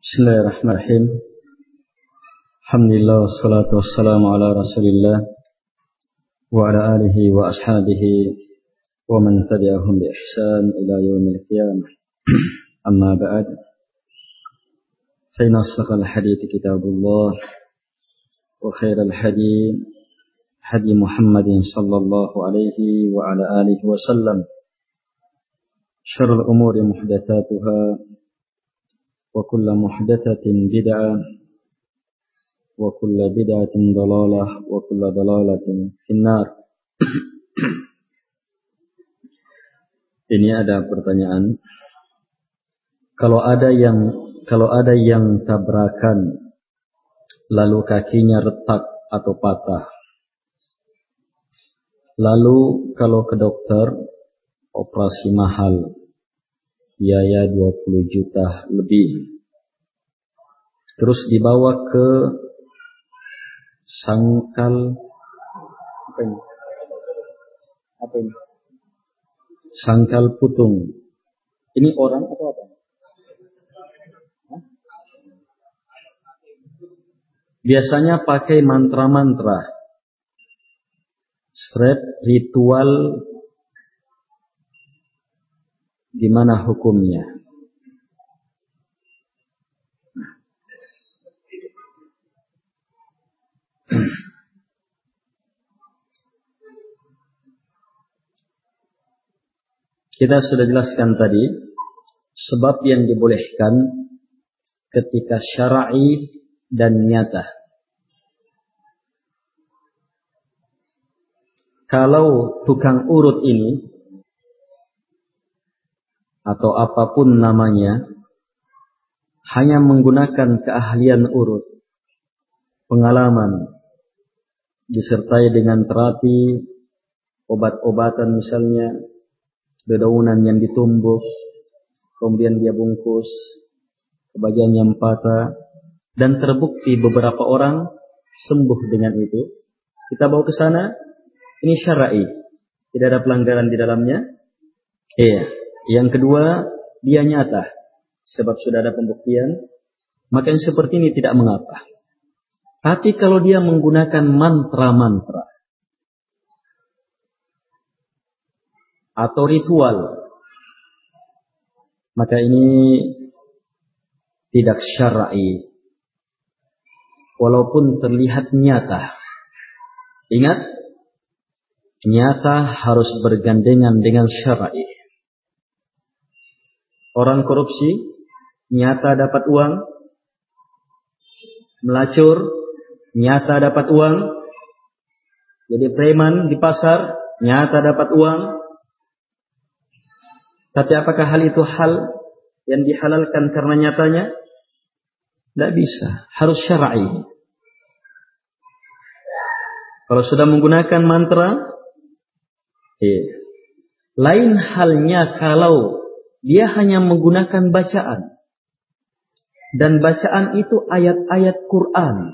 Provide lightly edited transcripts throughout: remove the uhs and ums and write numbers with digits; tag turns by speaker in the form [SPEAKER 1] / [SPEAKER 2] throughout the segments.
[SPEAKER 1] Bismillahirrahmanirrahim. Alhamdulillah wassalatu wassalamu ala Rasulillah wa ala alihi wa ashabihi wa man tabi'ahum bi ihsan ila yaumil qiyamah. Amma ba'd. Fa inna asdaqal hadithi kitabullah wa khairal hadi hadi Muhammadin sallallahu alaihi wa ala alihi wa sallam. Syarrul umuri muhdatsatuha wa kullu muhdatsatin bid'ah wa kullu bid'atin dhalalah wa kullu dhalalatin finnar. Ini ada pertanyaan. Kalau ada yang tabrakan lalu kakinya retak atau patah. Lalu kalau ke dokter operasi mahal, biaya 20 juta lebih. Terus dibawa ke sangkal apa ini? Sangkal putung. Ini orang atau apa? Hah? Biasanya pakai mantra-mantra. Straight ritual. Gimana hukumnya? Kita sudah jelaskan tadi sebab yang dibolehkan ketika syar'i dan nyata. Kalau tukang urut ini atau apapun namanya hanya menggunakan keahlian urut, pengalaman, disertai dengan terapi, obat-obatan misalnya, dedaunan yang ditumbuk, kemudian dia bungkus, kebagian yang patah, dan terbukti beberapa orang sembuh dengan itu. Kita bawa ke sana, ini syar'i, tidak ada pelanggaran di dalamnya. Iya. Yang kedua, dia nyata, sebab sudah ada pembuktian, maka yang seperti ini tidak mengapa. Tapi kalau dia menggunakan mantra-mantra atau ritual, maka ini tidak syar'i, walaupun terlihat nyata. Ingat, nyata harus bergandengan dengan syar'i. Orang korupsi, nyata dapat uang. Melacur, nyata dapat uang. Jadi preman di pasar, nyata dapat uang. Tapi apakah hal itu hal yang dihalalkan karena nyatanya? Tidak bisa, harus syar'i. Kalau sudah menggunakan mantra, lain halnya kalau dia hanya menggunakan bacaan. Dan bacaan itu ayat-ayat Quran.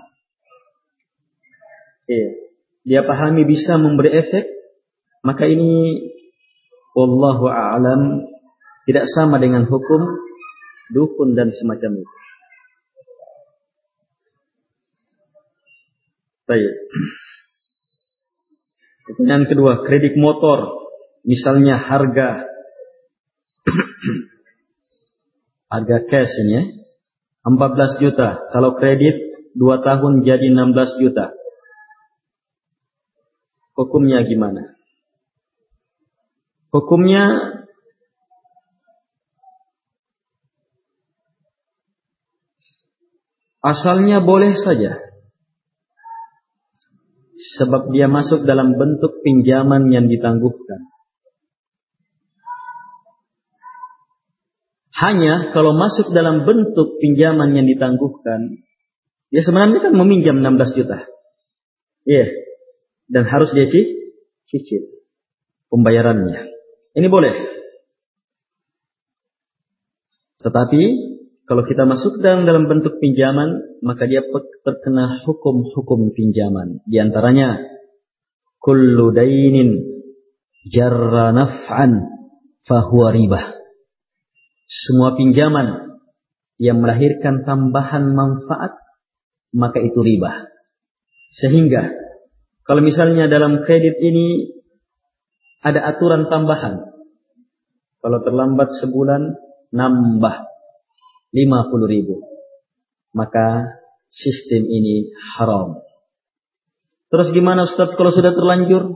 [SPEAKER 1] Dia pahami bisa memberi efek. Maka ini wallahu a'lam tidak sama dengan hukum dukun dan semacam itu. Baik. Pertanyaan kedua, kredit motor. Misalnya harga cash ini 14 juta. Kalau kredit 2 tahun jadi 16 juta. Hukumnya gimana? Hukumnya asalnya boleh saja. Sebab dia masuk dalam bentuk pinjaman yang ditangguhkan. Hanya kalau masuk dalam bentuk pinjaman yang ditangguhkan, dia sebenarnya kan meminjam 16 juta. Iya. Dan harus dia cicil pembayarannya. Ini boleh. Tetapi kalau kita masuk dalam bentuk pinjaman, maka dia terkena hukum-hukum pinjaman. Di antaranya kullu dainin jarra naf'an fahuwa ribah. Semua pinjaman yang melahirkan tambahan manfaat, maka itu riba. Sehingga kalau misalnya dalam kredit ini ada aturan tambahan, kalau terlambat sebulan nambah 50.000, maka sistem ini haram. Terus gimana Ustaz kalau sudah terlanjur?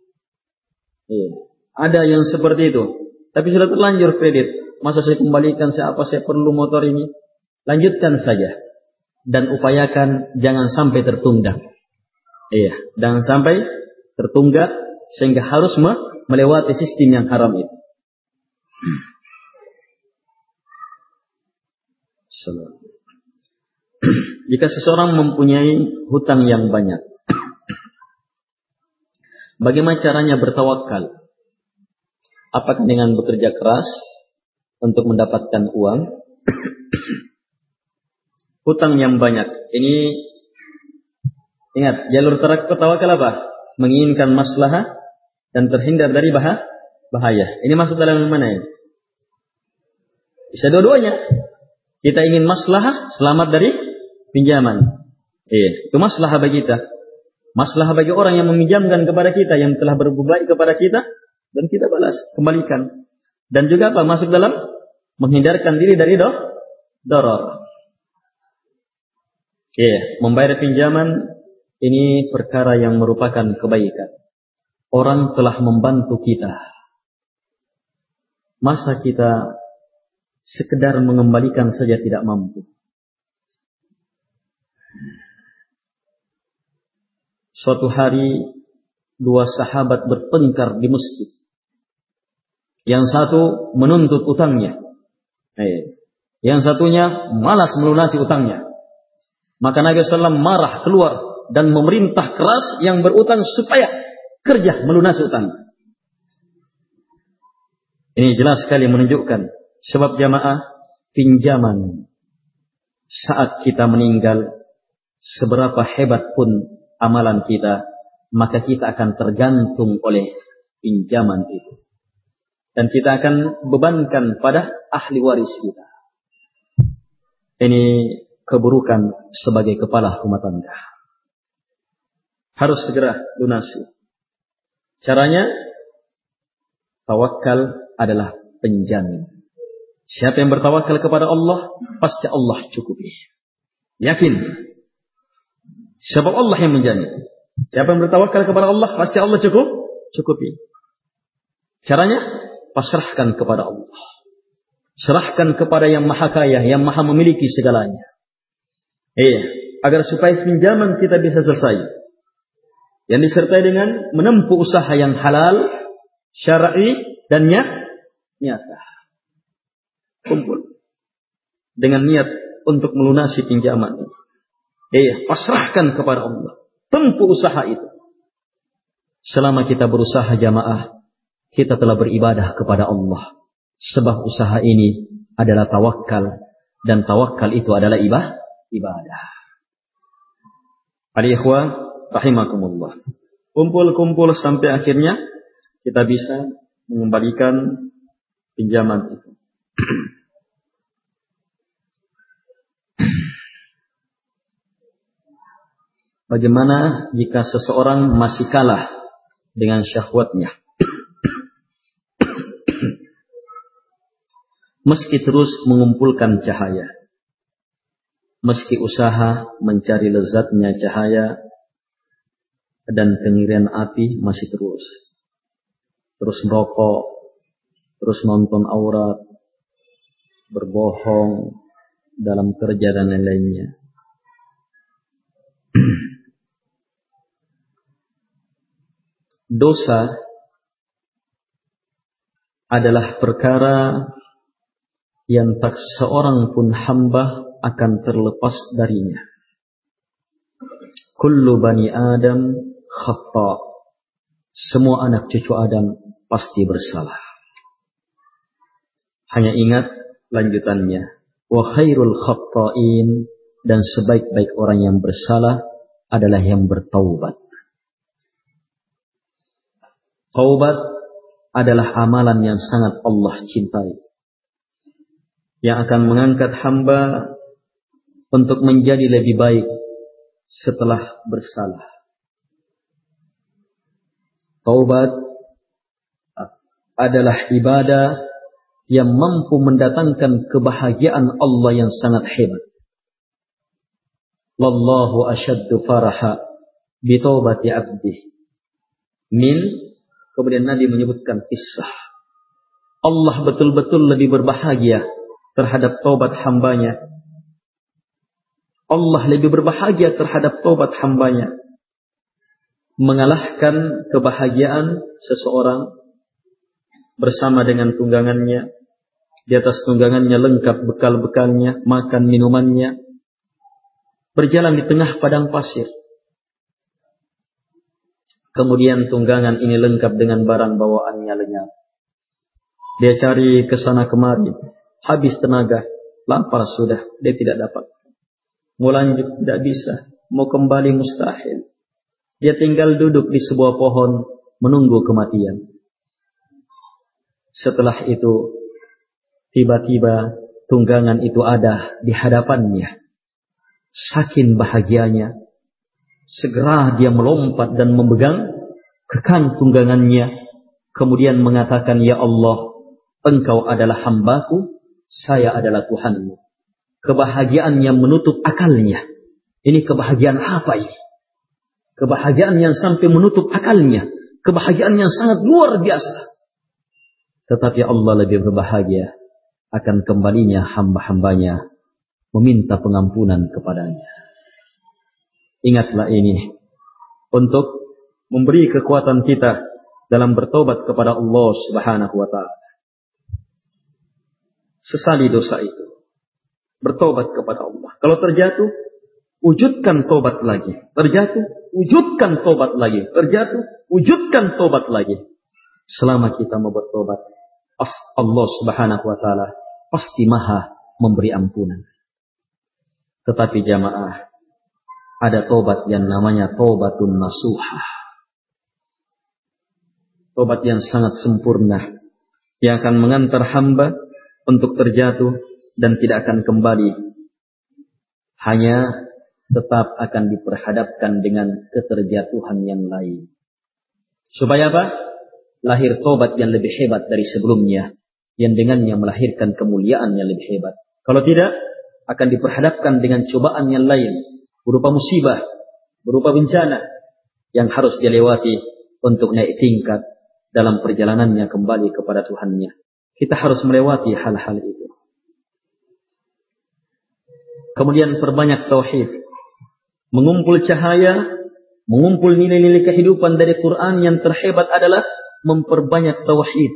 [SPEAKER 1] Ada yang seperti itu. Tapi sudah terlanjur kredit. Masa saya kembalikan, saya perlu motor ini? Lanjutkan saja. Dan upayakan jangan sampai tertunda. Jangan sampai tertunggak sehingga harus melewati sistem yang haram itu. Jika seseorang mempunyai hutang yang banyak, bagaimana caranya bertawakal? Apakah dengan bekerja keras untuk mendapatkan uang? Hutang yang banyak. Ini ingat, jalur tawakal apa? Menginginkan maslahah dan terhindar dari bahaya. Ini masuk dalam mana ini? Bisa dua-duanya. Kita ingin maslahah, selamat dari pinjaman. Itu maslahah bagi kita. Maslahah bagi orang yang meminjamkan kepada kita, yang telah berbuat baik kepada kita, dan kita balas, kembalikan. Dan juga apa? Masuk dalam menghindarkan diri dari doror. Membayar pinjaman ini perkara yang merupakan kebaikan. Orang telah membantu kita. Masa kita sekedar mengembalikan saja tidak mampu? Suatu hari 2 sahabat bertengkar di masjid. Yang satu menuntut utangnya. Yang satunya malas melunasi utangnya. Maka Nabi SAW marah keluar dan memerintah keras yang berutang supaya kerja melunasi utang. Ini jelas sekali menunjukkan sebab jamaah pinjaman saat kita meninggal, seberapa hebat pun amalan kita, maka kita akan tergantung oleh pinjaman itu. Dan kita akan bebankan pada ahli waris kita. Ini keburukan sebagai kepala rumah tangga. Harus segera lunasi. Caranya, tawakal adalah penjamin. Siapa yang bertawakal kepada Allah, pasti Allah cukupi. Yakin. Sebab Allah yang menjamin. Siapa yang bertawakal kepada Allah, pasti Allah cukupi. Caranya, pasrahkan kepada Allah. Serahkan kepada yang maha kaya, yang maha memiliki segalanya. Agar supaya pinjaman kita bisa selesai. Yang disertai dengan menempuh usaha yang halal, syar'i, dan nyata. Kumpul. Dengan niat untuk melunasi pinjaman ini. Pasrahkan kepada Allah. Tempuh usaha itu. Selama kita berusaha jamaah, kita telah beribadah kepada Allah. Sebab usaha ini adalah tawakal. Dan tawakal itu adalah ibadah. Al-ikhwah rahimakumullah. Kumpul-kumpul sampai akhirnya kita bisa mengembalikan pinjaman itu. Bagaimana jika seseorang masih kalah dengan syahwatnya? Meski terus mengumpulkan cahaya, meski usaha mencari lezatnya cahaya dan kengirian api masih terus merokok, terus nonton aurat, berbohong dalam kerja dan lain-lainnya. Dosa adalah perkara yang tak seorang pun hamba akan terlepas darinya. Kullu bani Adam khata'. Semua anak cucu Adam pasti bersalah. Hanya ingat lanjutannya. Wa khairul khata'in, dan sebaik-baik orang yang bersalah adalah yang bertaubat. Taubat adalah amalan yang sangat Allah cintai. yang akan mengangkat hamba untuk menjadi lebih baik setelah bersalah. Taubat adalah ibadah yang mampu mendatangkan kebahagiaan Allah yang sangat hebat. Wallahu asyaddu faraha bi taubati 'abdih. Kemudian Nabi menyebutkan kisah. Allah betul-betul lebih berbahagia terhadap taubat hambanya. Allah lebih berbahagia terhadap taubat hambanya. Mengalahkan kebahagiaan seseorang bersama dengan tunggangannya. Di atas tunggangannya lengkap bekal-bekalnya, makan minumannya. Berjalan di tengah padang pasir. Kemudian tunggangan ini lengkap dengan barang bawaannya lenyap. Dia cari ke sana kemari. Habis tenaga. Lapar sudah. Dia tidak dapat. Mau lanjut tidak bisa. Mau kembali mustahil. Dia tinggal duduk di sebuah pohon menunggu kematian. Setelah itu tiba-tiba tunggangan itu ada di hadapannya. Saking bahagianya, segera dia melompat dan memegang kekang tunggangannya. Kemudian mengatakan, "Ya Allah, Engkau adalah hambaku, saya adalah Tuhanmu." Kebahagiaan yang menutup akalnya. Ini kebahagiaan apa ini? Kebahagiaan yang sampai menutup akalnya. Kebahagiaan yang sangat luar biasa. Tetapi Allah lebih berbahagia akan kembalinya hamba-hambanya meminta pengampunan kepadanya. Ingatlah ini untuk memberi kekuatan kita dalam bertobat kepada Allah Subhanahu wa ta'ala. Sesali dosa itu. Bertobat kepada Allah. Kalau terjatuh, wujudkan tobat lagi. Terjatuh, wujudkan tobat lagi. Terjatuh, wujudkan tobat lagi. Selama kita mau bertobat, Allah Subhanahu wa ta'ala pasti maha memberi ampunan. Tetapi jamaah, ada tobat yang namanya tobatun nasuhah. Tobat yang sangat sempurna. Yang akan mengantar hamba untuk terjatuh dan tidak akan kembali. Hanya tetap akan diperhadapkan dengan keterjatuhan yang lain. Supaya apa? Lahir tobat yang lebih hebat dari sebelumnya. Yang dengannya melahirkan kemuliaan yang lebih hebat. Kalau tidak, akan diperhadapkan dengan cobaan yang lain. Berupa musibah, berupa bencana. Yang harus dilewati untuk naik tingkat dalam perjalanannya kembali kepada Tuhannya. Kita harus melewati hal-hal itu. Kemudian perbanyak tauhid. Mengumpul cahaya, mengumpul nilai-nilai kehidupan dari Quran yang terhebat adalah memperbanyak tauhid.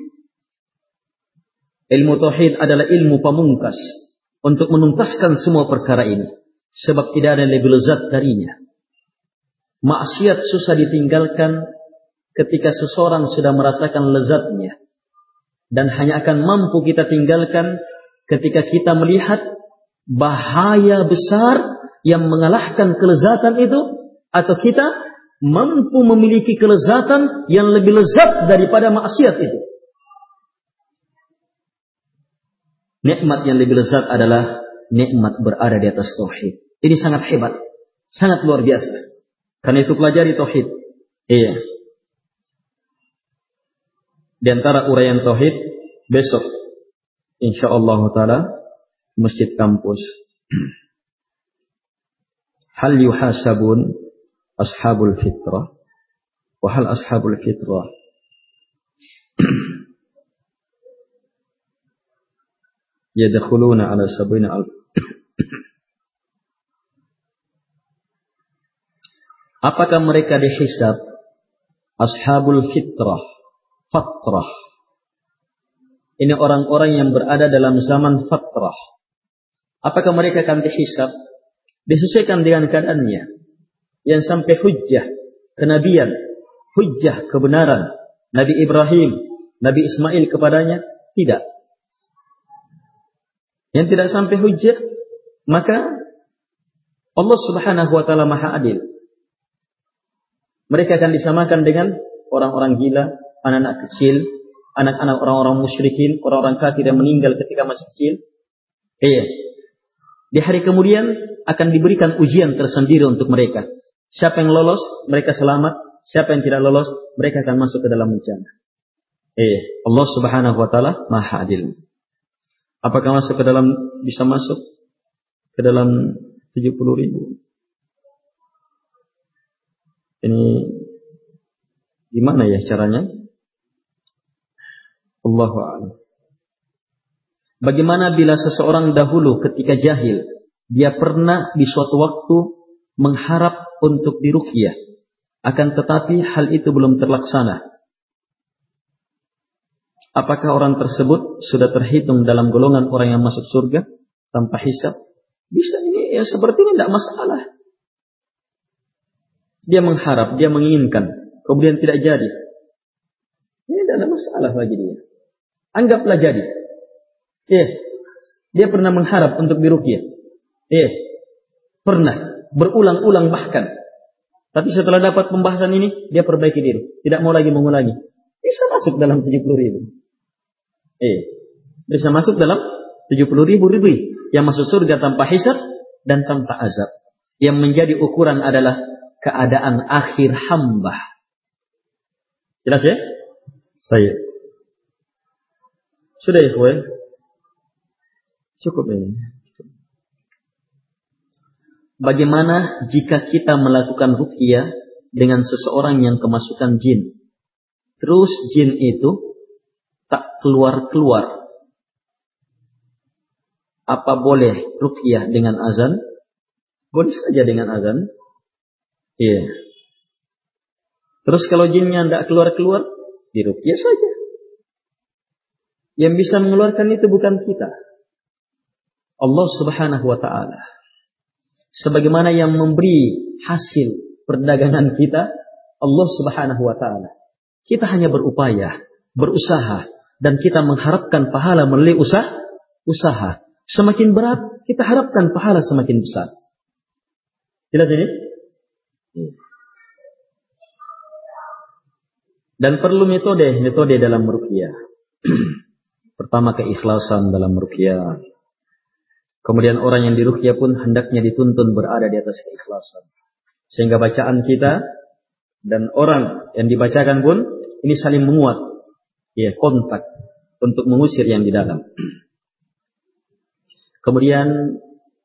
[SPEAKER 1] Ilmu tauhid adalah ilmu pamungkas untuk menuntaskan semua perkara ini. Sebab tidak ada yang lebih lezat darinya. Maksiat susah ditinggalkan ketika seseorang sudah merasakan lezatnya. Dan hanya akan mampu kita tinggalkan ketika kita melihat bahaya besar yang mengalahkan kelezatan itu. Atau kita mampu memiliki kelezatan yang lebih lezat daripada maksiat itu. Nikmat yang lebih lezat adalah nikmat berada di atas tauhid. Ini sangat hebat, sangat luar biasa. Karena itu pelajari tauhid. Iya. Di antara uraian tauhid besok, insyaallah taala, Masjid Kampus. Hal yuhasabun ashabul fitrah wa hal ashabul fitrah yadkhuluna ala sab'ina alf. Apakah mereka dihisab ashabul fitrah, fatrah? Ini orang-orang yang berada dalam zaman fatrah. Apakah mereka akan dihisab? Disesuaikan dengan keadaannya. Yang sampai hujjah kenabian, hujjah kebenaran Nabi Ibrahim, Nabi Ismail kepadanya, tidak. Yang tidak sampai hujjah, maka Allah Subhanahu wa ta'ala maha adil. Mereka akan disamakan dengan orang-orang gila, anak-anak kecil, anak-anak orang-orang musyrikin, orang-orang kafir yang meninggal ketika masih kecil. Iya. Di hari kemudian akan diberikan ujian tersendiri untuk mereka. Siapa yang lolos, mereka selamat. Siapa yang tidak lolos, mereka akan masuk ke dalam bencana. Allah Subhanahu wa taala Maha Adil. Apakah bisa masuk ke dalam 70.000? Ini gimana ya caranya? Allahu a'lam. Bagaimana bila seseorang dahulu ketika jahil, dia pernah di suatu waktu mengharap untuk diruqyah, akan tetapi hal itu belum terlaksana. Apakah orang tersebut sudah terhitung dalam golongan orang yang masuk surga tanpa hisab? Bisa, ini ya seperti ini tidak masalah. Dia mengharap, dia menginginkan, kemudian tidak jadi. Ini tidak ada masalah bagi dia. Anggaplah jadi. Dia pernah mengharap untuk diruqyah. Pernah, berulang-ulang bahkan. Tapi setelah dapat pembahasan ini, dia perbaiki diri. Tidak mau lagi mengulangi. Bisa masuk dalam 70.000. Bisa masuk dalam 70.000 yang masuk surga tanpa hisab dan tanpa azab. Yang menjadi ukuran adalah keadaan akhir hamba. Jelas ya? Baik. Sudah ya, ikhwan? Cukup ini. Bagaimana jika kita melakukan ruqyah dengan seseorang yang kemasukan jin? Terus jin itu tak keluar-keluar. Apa boleh ruqyah dengan azan? Boleh saja dengan azan. Iya. Terus kalau jinnya tidak keluar-keluar, diruqyah saja. Yang bisa mengeluarkan itu bukan kita. Allah Subhanahu wa ta'ala. Sebagaimana yang memberi hasil perdagangan kita, Allah Subhanahu wa ta'ala. Kita hanya berupaya, berusaha, dan kita mengharapkan pahala melalui usaha. Semakin berat, kita harapkan pahala semakin besar. Jelas ini? Dan perlu metode dalam meruqyah. Pertama, keikhlasan dalam meruqyah. Kemudian orang yang diruqyah pun hendaknya dituntun berada di atas keikhlasan. Sehingga bacaan kita dan orang yang dibacakan pun ini saling menguat. Kontak untuk mengusir yang di dalam. Kemudian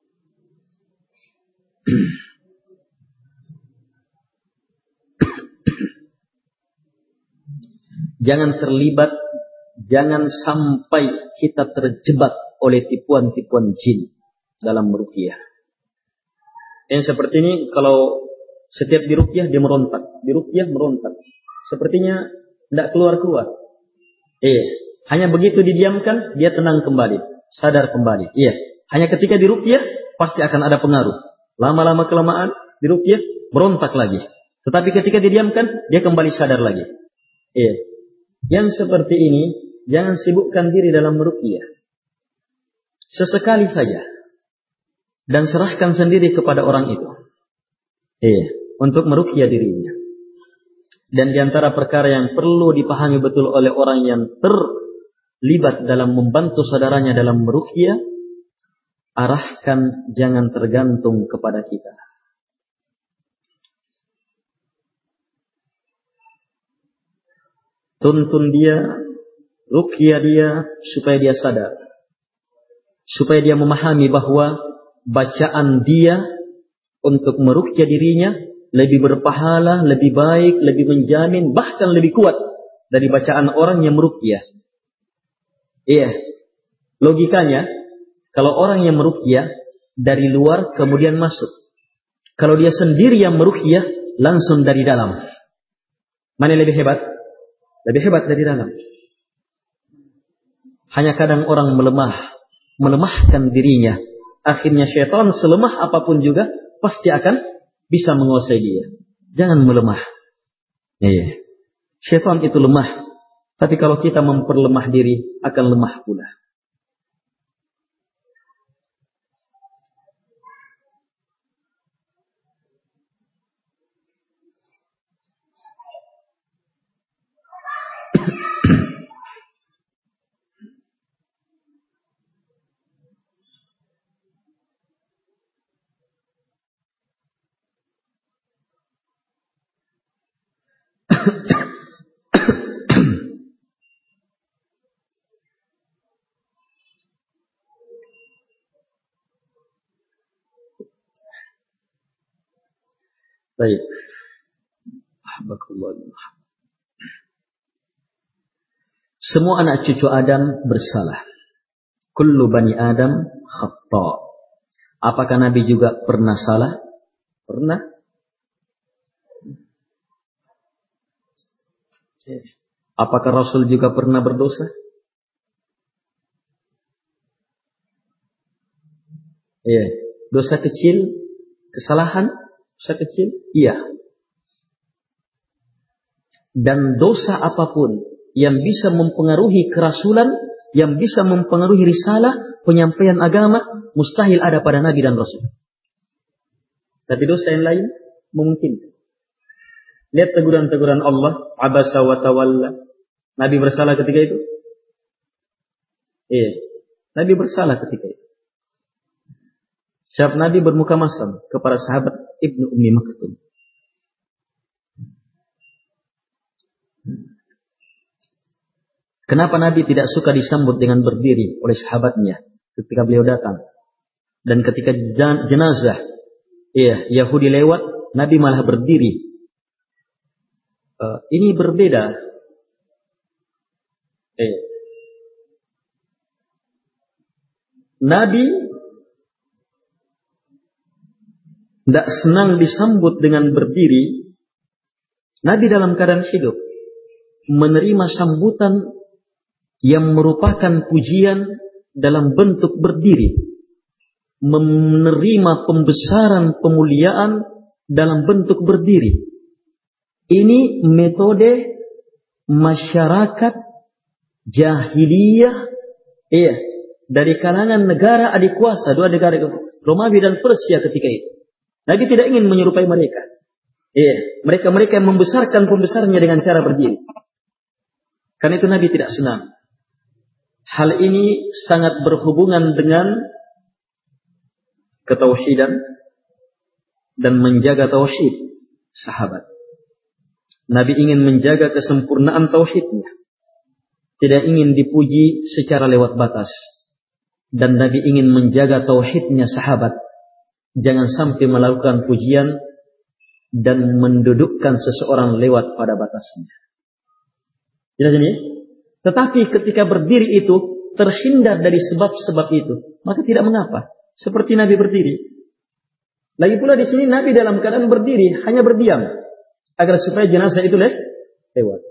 [SPEAKER 1] jangan sampai kita terjebak oleh tipuan-tipuan jin dalam meruqyah. Yang seperti ini, kalau setiap diruqyah dia merontak, sepertinya tidak keluar-keluar. Hanya begitu didiamkan, dia tenang kembali, sadar kembali. Hanya ketika diruqyah pasti akan ada pengaruh. Lama-lama kelamaan diruqyah berontak lagi. Tetapi ketika didiamkan, dia kembali sadar lagi. Yang seperti ini jangan sibukkan diri dalam meruqyah. Sesekali saja. Dan serahkan sendiri kepada orang itu. Untuk meruqyah dirinya. Dan di antara perkara yang perlu dipahami betul oleh orang yang terlibat dalam membantu saudaranya dalam meruqyah, arahkan jangan tergantung kepada kita. Tuntun dia, ruqyah dia supaya dia sadar. Supaya dia memahami bahwa bacaan dia untuk meruqyah dirinya lebih berpahala, lebih baik, lebih menjamin, bahkan lebih kuat dari bacaan orang yang meruqyah. Logikanya, kalau orang yang meruqyah dari luar kemudian masuk. Kalau dia sendiri yang meruqyah langsung dari dalam. Mana yang lebih hebat? Lebih hebat dari dalam. Hanya kadang orang melemahkan dirinya. Akhirnya syaitan selemah apapun juga pasti akan bisa menguasai dia. Jangan melemah. Syaitan itu lemah. Tapi kalau kita memperlemah diri, akan lemah pula. Baik. Ahbakullah. Semua anak cucu Adam bersalah. Kullu bani Adam khata'. Apakah Nabi juga pernah salah? Pernah. Apakah Rasul juga pernah berdosa? Iya. Dosa kecil, kesalahan, dosa kecil, iya. Dan dosa apapun yang bisa mempengaruhi kerasulan, yang bisa mempengaruhi risalah, penyampaian agama, mustahil ada pada Nabi dan Rasul. Tapi dosa yang lain memungkinkan. Lihat teguran-teguran Allah, abasa wa tawalla. Nabi bersalah ketika itu? Iya. Nabi bersalah ketika itu. Sahabat Nabi bermuka masam kepada sahabat Ibnu Ummi Maktum. Kenapa Nabi tidak suka disambut dengan berdiri oleh sahabatnya ketika beliau datang? Dan ketika jenazah Yahudi lewat, Nabi malah berdiri. Ini berbeda. Nabi tidak senang disambut dengan berdiri. Nabi dalam keadaan hidup menerima sambutan yang merupakan pujian dalam bentuk berdiri, menerima pembesaran pemuliaan dalam bentuk berdiri. Ini metode masyarakat jahiliyah, dari kalangan negara adik kuasa, dua negara Romawi dan Persia ketika itu. Nabi tidak ingin menyerupai mereka. Mereka yang membesarkan pembesarnya dengan cara berdiri. Karena itu Nabi tidak senang. Hal ini sangat berhubungan dengan ketauhidan dan menjaga tauhid sahabat. Nabi ingin menjaga kesempurnaan tauhidnya. Tidak ingin dipuji secara lewat batas. Dan Nabi ingin menjaga tauhidnya sahabat. Jangan sampai melakukan pujian dan mendudukkan seseorang lewat pada batasnya. Jelas ini? Tetapi ketika berdiri itu terhindar dari sebab-sebab itu, maka tidak mengapa. Seperti Nabi berdiri. Lagi pula di sini Nabi dalam keadaan berdiri, hanya berdiam agar supaya jenazah itu lewat.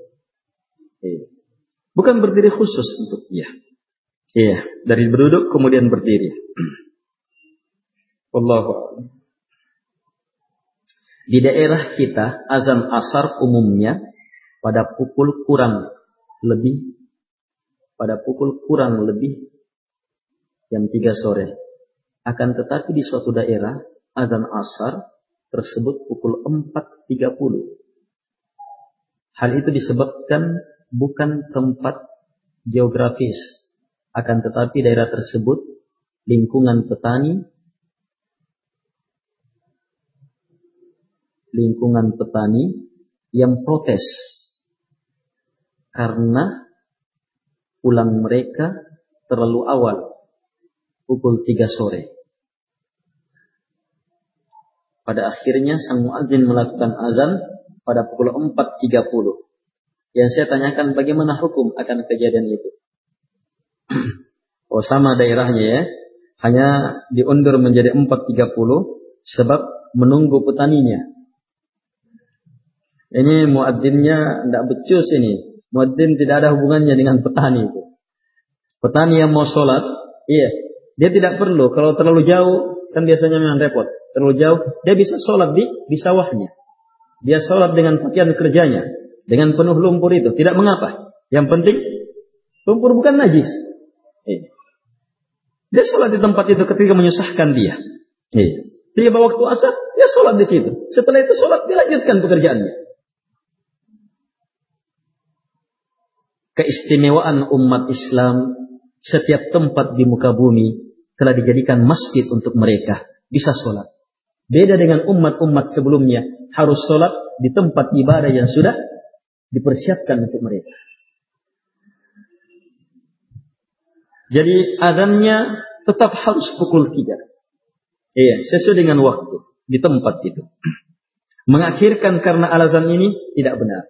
[SPEAKER 1] Bukan berdiri khusus untuk dia. Dari berduduk kemudian berdiri. Wallahu a'lam. Di daerah kita azan asar umumnya pada pukul kurang lebih jam 3 sore. Akan tetapi di suatu daerah azan asar tersebut pukul 4.30. Hal itu disebabkan bukan tempat geografis, akan tetapi daerah tersebut lingkungan petani yang protes karena pulang mereka terlalu awal, pukul 3 sore. Pada akhirnya sang muadzin melakukan azan pada pukul 4.30. Yang saya tanyakan bagaimana hukum akan kejadian itu. Sama daerahnya ya. Hanya diundur menjadi 4.30 sebab menunggu petaninya. Ini muadzinnya tidak becus ini. Muadzin tidak ada hubungannya dengan petani itu. Petani yang mau sholat, dia tidak perlu. Kalau terlalu jauh, kan biasanya memang repot. Terlalu jauh, dia bisa sholat di sawahnya. Dia sholat dengan pakaian kerjanya, dengan penuh lumpur itu. Tidak mengapa. Yang penting, lumpur bukan najis. Dia sholat di tempat itu ketika menyusahkan dia. Tiba waktu asar, dia sholat di situ. Setelah itu sholat, dia lanjutkan pekerjaannya. Keistimewaan umat Islam, setiap tempat di muka bumi telah dijadikan masjid untuk mereka. Bisa sholat. Beda dengan umat-umat sebelumnya, harus sholat di tempat ibadah yang sudah dipersiapkan untuk mereka. Jadi azannya tetap harus pukul 3. Sesuai dengan waktu di tempat itu. Mengakhirkan karena alasan ini tidak benar.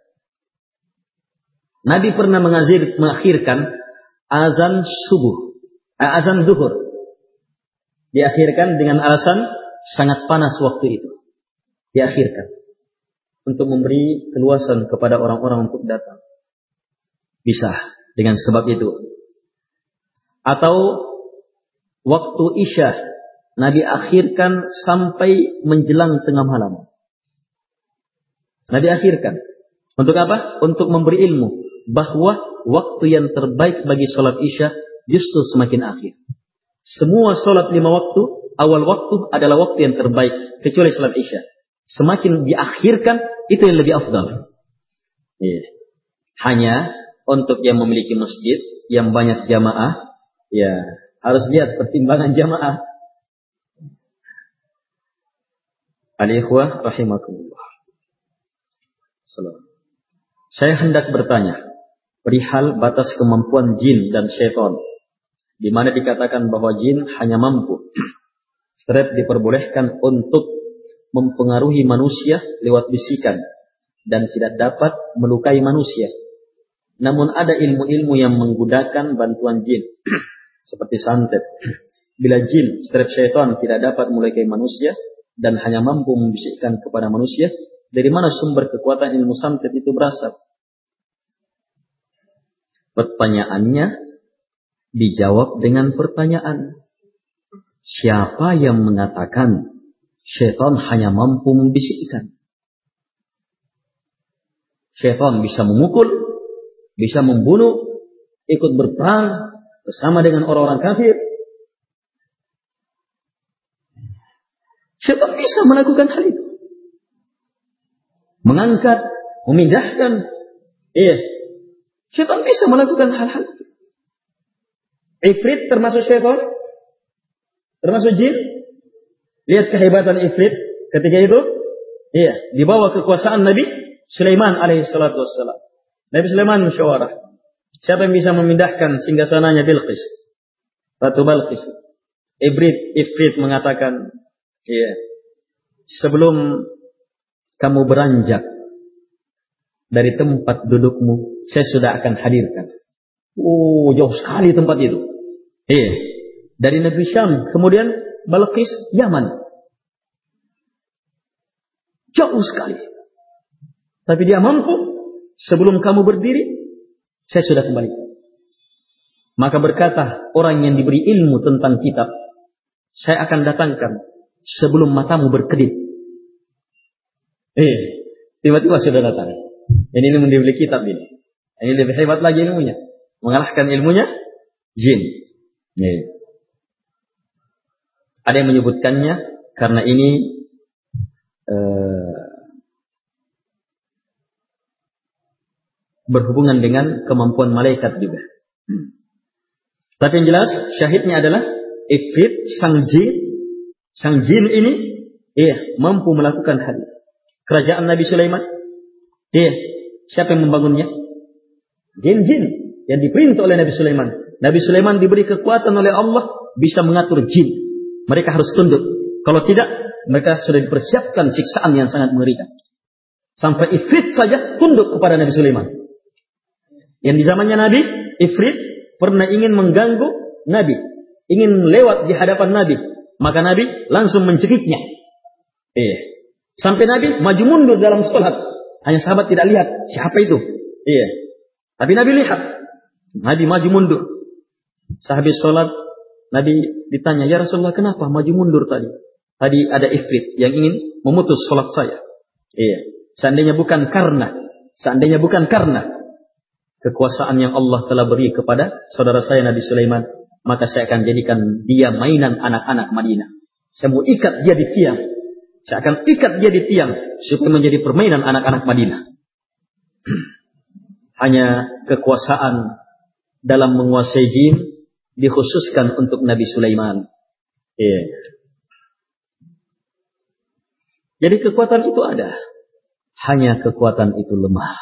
[SPEAKER 1] Nabi pernah mengakhirkan azan subuh, azan zuhur. Diakhirkan dengan alasan sangat panas waktu itu. Diakhirkan untuk memberi keluasan kepada orang-orang untuk datang. Bisa dengan sebab itu. Atau waktu Isya Nabi akhirkan sampai menjelang tengah malam. Nabi akhirkan. Untuk apa? Untuk memberi ilmu bahwa waktu yang terbaik bagi sholat Isya justru semakin akhir. Semua sholat 5 waktu, awal waktu adalah waktu yang terbaik, kecuali sholat Isya. Semakin diakhirkan, itu yang lebih afdal. Hanya untuk yang memiliki masjid, yang banyak jamaah, ya harus lihat pertimbangan jamaah. Al-ikhwah rahimakumullah. Saya hendak bertanya perihal batas kemampuan jin dan syaitan, di mana dikatakan bahwa jin hanya mampu diperbolehkan untuk mempengaruhi manusia lewat bisikan dan tidak dapat melukai manusia. Namun ada ilmu-ilmu yang menggunakan bantuan jin seperti santet. Bila jin syaitan tidak dapat melukai manusia dan hanya mampu membisikkan kepada manusia, dari mana sumber kekuatan ilmu santet itu berasal? Pertanyaannya dijawab dengan pertanyaan. Siapa yang mengatakan syaitan hanya mampu membisikkan? Syaitan bisa memukul, bisa membunuh, ikut berperang bersama dengan orang-orang kafir. Syaitan bisa melakukan hal itu. Mengangkat, memindahkan. Syaitan bisa melakukan hal-hal itu. Ifrit termasuk syaitan? Termasuk jin? Lihat kehebatan Ifrit ketika itu. Di bawah kekuasaan Nabi Sulaiman alaihissalatu wassalam. Nabi Sulaiman musyawarah. Siapa yang bisa memindahkan singgasananya Bilqis? Ratu Balqis. Ifrit mengatakan, sebelum kamu beranjak dari tempat dudukmu, saya sudah akan hadirkan. Jauh sekali tempat itu. Dari negeri Syam, kemudian Balqis, Yaman. Jauh sekali. Tapi dia mampu, sebelum kamu berdiri, saya sudah kembali. Maka berkata orang yang diberi ilmu tentang kitab, saya akan datangkan sebelum matamu berkedip. Tiba-tiba sudah datang. Ini dibeli kitab ini. Ini lebih hebat lagi ilmunya. Mengalahkan ilmunya jin. Ada yang menyebutkannya karena ini berhubungan dengan kemampuan malaikat juga. Tapi yang jelas syahidnya adalah Ifrit sang jin ini mampu melakukan hal. Kerajaan Nabi Sulaiman, siapa yang membangunnya? Jin-jin yang diperintah oleh Nabi Sulaiman. Nabi Sulaiman diberi kekuatan oleh Allah bisa mengatur jin. Mereka harus tunduk. Kalau tidak, mereka sudah dipersiapkan siksaan yang sangat mengerikan. Sampai Ifrit saja tunduk kepada Nabi Sulaiman. Yang di zamannya Nabi, Ifrit pernah ingin mengganggu Nabi, ingin lewat di hadapan Nabi, maka Nabi langsung mencekiknya. Sampai Nabi maju mundur dalam sholat. Hanya sahabat tidak lihat siapa itu. Tapi Nabi lihat. Nabi maju mundur. Sahabat sholat, Nabi ditanya, ya Rasulullah, kenapa maju mundur tadi? Tadi ada Ifrit yang ingin memutus sholat saya. Seandainya bukan karena kekuasaan yang Allah telah beri kepada saudara saya Nabi Sulaiman, maka saya akan jadikan dia mainan anak-anak Madinah. Saya mau ikat dia di tiang. Saya akan ikat dia di tiang supaya menjadi permainan anak-anak Madinah. Hanya kekuasaan dalam menguasai jin dikhususkan untuk Nabi Sulaiman. Jadi kekuatan itu ada. Hanya kekuatan itu lemah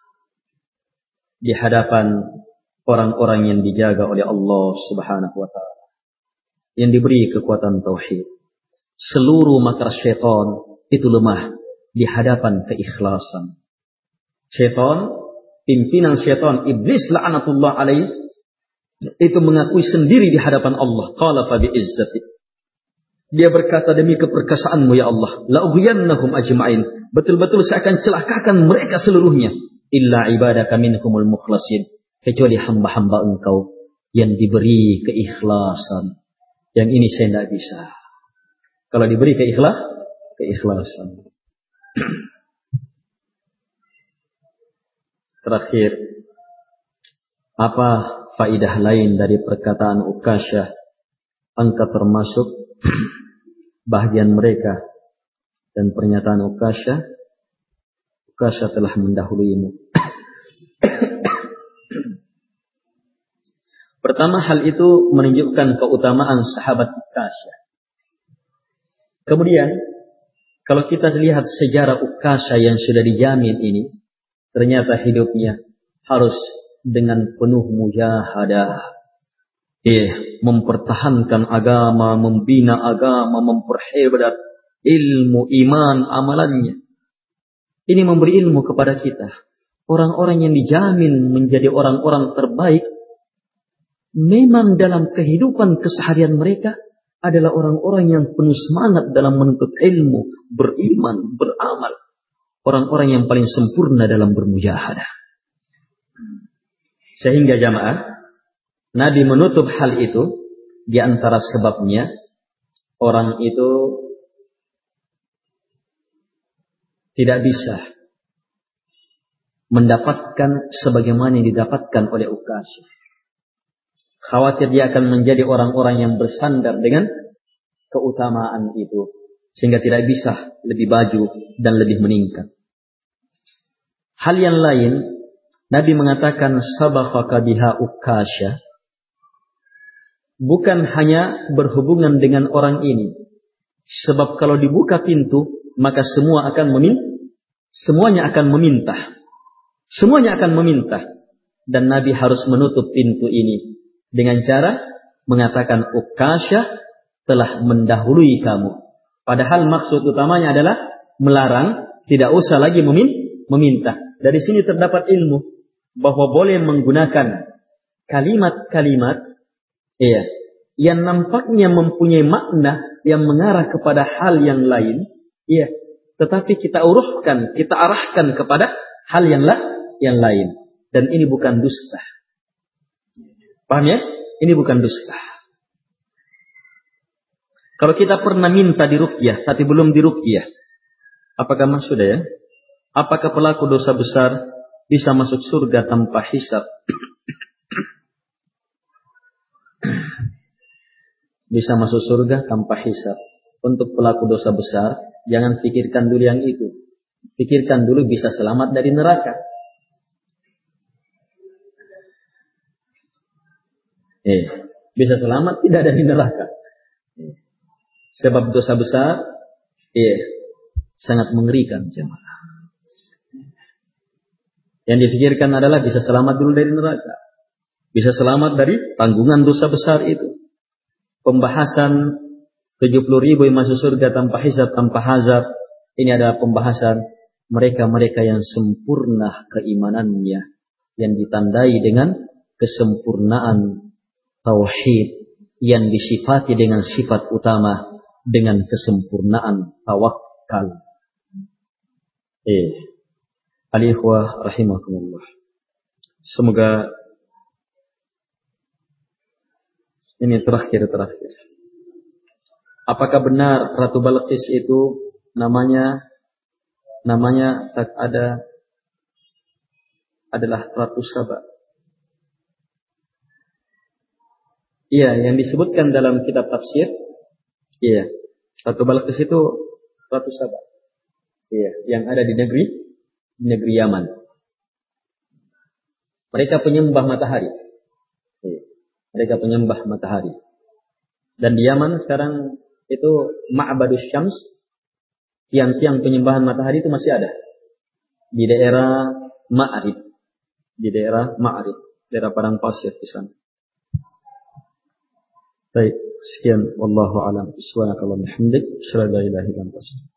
[SPEAKER 1] di hadapan orang-orang yang dijaga oleh Allah Subhanahu wa taala, yang diberi kekuatan tauhid. Seluruh makar syaitan itu lemah
[SPEAKER 2] di hadapan keikhlasan. Syaitan, pimpinan syaitan, iblis la'anatullah alaih, itu mengakui sendiri di hadapan Allah. Qala fa bi'izzati. Dia berkata, demi keperkasaanmu ya Allah, la'ughwiyannahum ajma'in. Betul-betul saya akan celakakan mereka seluruhnya. Illa ibadaka minhumul mukhlasin. Kecuali hamba-hamba engkau yang diberi keikhlasan. Yang ini saya tidak bisa. Kalau diberi keikhlasan. Terakhir, apa faidah lain dari perkataan Ukasyah? Engkau termasuk bahagian mereka. Dan pernyataan Ukasyah telah mendahuluimu. Pertama, hal itu menunjukkan keutamaan sahabat Ukasyah. Kemudian, kalau kita lihat sejarah Ukasyah yang sudah dijamin ini, ternyata hidupnya harus dengan penuh mujahadah. Mempertahankan agama, membina agama, memperhebat ilmu, iman, amalannya. Ini memberi ilmu kepada kita. Orang-orang yang dijamin menjadi orang-orang terbaik, memang dalam kehidupan keseharian mereka adalah orang-orang yang penuh semangat dalam menuntut ilmu, beriman, beramal. Orang-orang yang paling sempurna dalam bermujahadah. Sehingga jamaah, Nabi menutup hal itu, di antara sebabnya, orang itu tidak bisa mendapatkan sebagaimana yang didapatkan oleh Ukasyah. Khawatir dia akan menjadi orang-orang yang bersandar dengan keutamaan itu, sehingga tidak bisa lebih maju dan lebih meningkat. Hal yang lain, Nabi mengatakan sabaqaka biha Ukasyah, bukan hanya berhubungan dengan orang ini. Sebab kalau dibuka pintu, maka semuanya akan meminta. Semuanya akan meminta. Dan Nabi harus menutup pintu ini dengan cara mengatakan Ukasyah telah mendahului kamu. Padahal maksud utamanya adalah melarang, tidak usah lagi meminta. Dari sini terdapat ilmu bahwa boleh menggunakan kalimat-kalimat yang nampaknya mempunyai makna yang mengarah kepada hal yang lain, tetapi kita urufkan, kita arahkan kepada hal yang lain. Dan ini bukan dusta. Paham ya? Ini bukan dusta. Kalau kita pernah minta diruqyah tapi belum diruqyah, apakah maksud ya? Apakah pelaku dosa besar bisa masuk surga tanpa hisab? Bisa masuk surga tanpa hisab. Untuk pelaku dosa besar, jangan pikirkan dulu yang itu. Pikirkan dulu bisa selamat dari neraka. Bisa selamat tidak dari neraka. Sebab dosa besar, sangat mengerikan jemaah. Yang dipikirkan adalah bisa selamat dulu dari neraka. Bisa selamat dari tanggungan dosa besar itu. Pembahasan 70.000 yang masuk surga tanpa hisab, tanpa azab. Ini adalah pembahasan mereka-mereka yang sempurna keimanannya. Yang ditandai dengan kesempurnaan tauhid. Yang disifati dengan sifat utama. Dengan kesempurnaan tawakal. Al-ikhwah rahimakumullah. Semoga ini terakhir. Apakah benar Ratu Balqis itu namanya adalah Ratu Saba? Iya, yang disebutkan dalam kitab tafsir. Iya, Ratu Balqis itu Ratu Saba. Iya, yang ada di negeri Yaman. Mereka penyembah matahari. Mereka penyembah matahari. Dan di Yaman sekarang itu Ma'badus Syams, tiang-tiang penyembahan matahari itu masih ada. Di daerah Ma'rib. Daerah Padang Pasir di sana. Baik, sekian wallahu a'lam. Subhanakallahumma wa bihamdik, asyhadu an la ilaha illa anta